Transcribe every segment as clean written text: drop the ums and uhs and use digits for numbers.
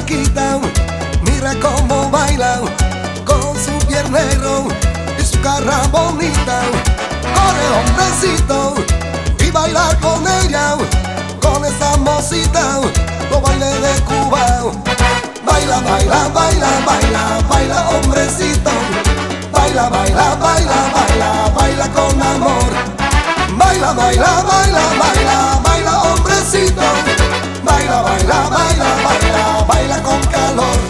chiquita, mira cómo baila con su piel negro y su cara bonita. Corre hombrecito y baila con ella, con esa mocita, los bailes de Cuba. Baila, baila, baila, baila, baila hombrecito. Baila, baila, baila, baila, baila con amor. Baila, baila, baila, baila, baila hombrecito. Baila, baila, baila, baila, baila con calor.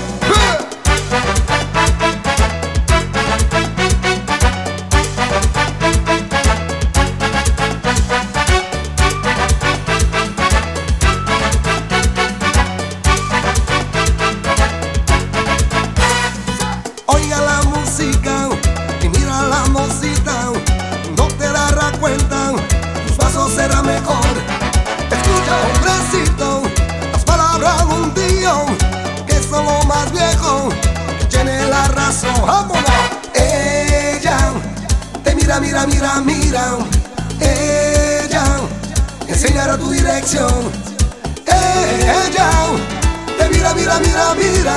Oiga la música y mira la mocita, no te darás cuenta, tus pasos será mejor. Escucha hombrecito, las palabras de un tío, que son lo más viejo, que tiene la razón. ¡Vámonos! Ella te mira, mira, mira, mira. Ella enseñará tu dirección. Ella te mira, mira, mira, mira.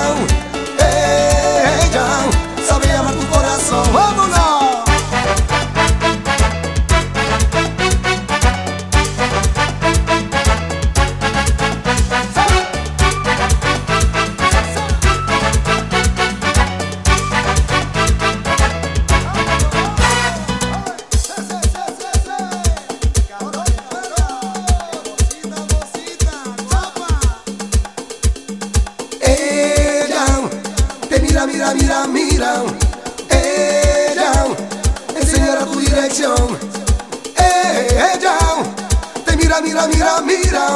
Ella sabe llamar tu corazón. ¡Vámonos! Mira, mira, mira, mira. Ella enseñará tu dirección. Ella te mira, mira, mira, mira.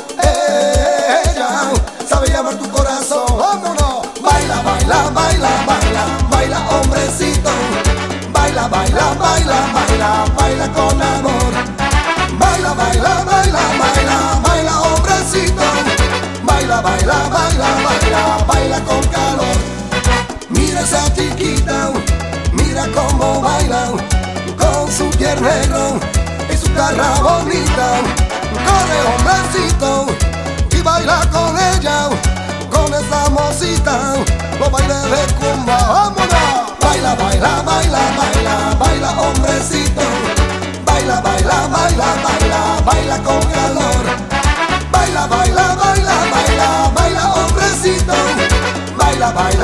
Ella sabe llamar tu corazón. ¡Vámonos! Baila, baila, baila, baila, baila hombrecito. Baila, baila, baila, baila, baila con amor. Baila, baila, baila, baila, baila hombrecito. Baila, baila, baila, baila, baila con calor. Mira esa chiquita, mira cómo baila con su piel negro y su cara bonita. Corre hombrecito y baila con ella, con esa mocita, los bailes de Cuba. ¡Vámonos! Baila, baila, baila, baila, baila hombrecito. Baila, baila, baila, baila, baila con calor. Baila, baila, baila, baila, baila hombrecito. Baila, baila.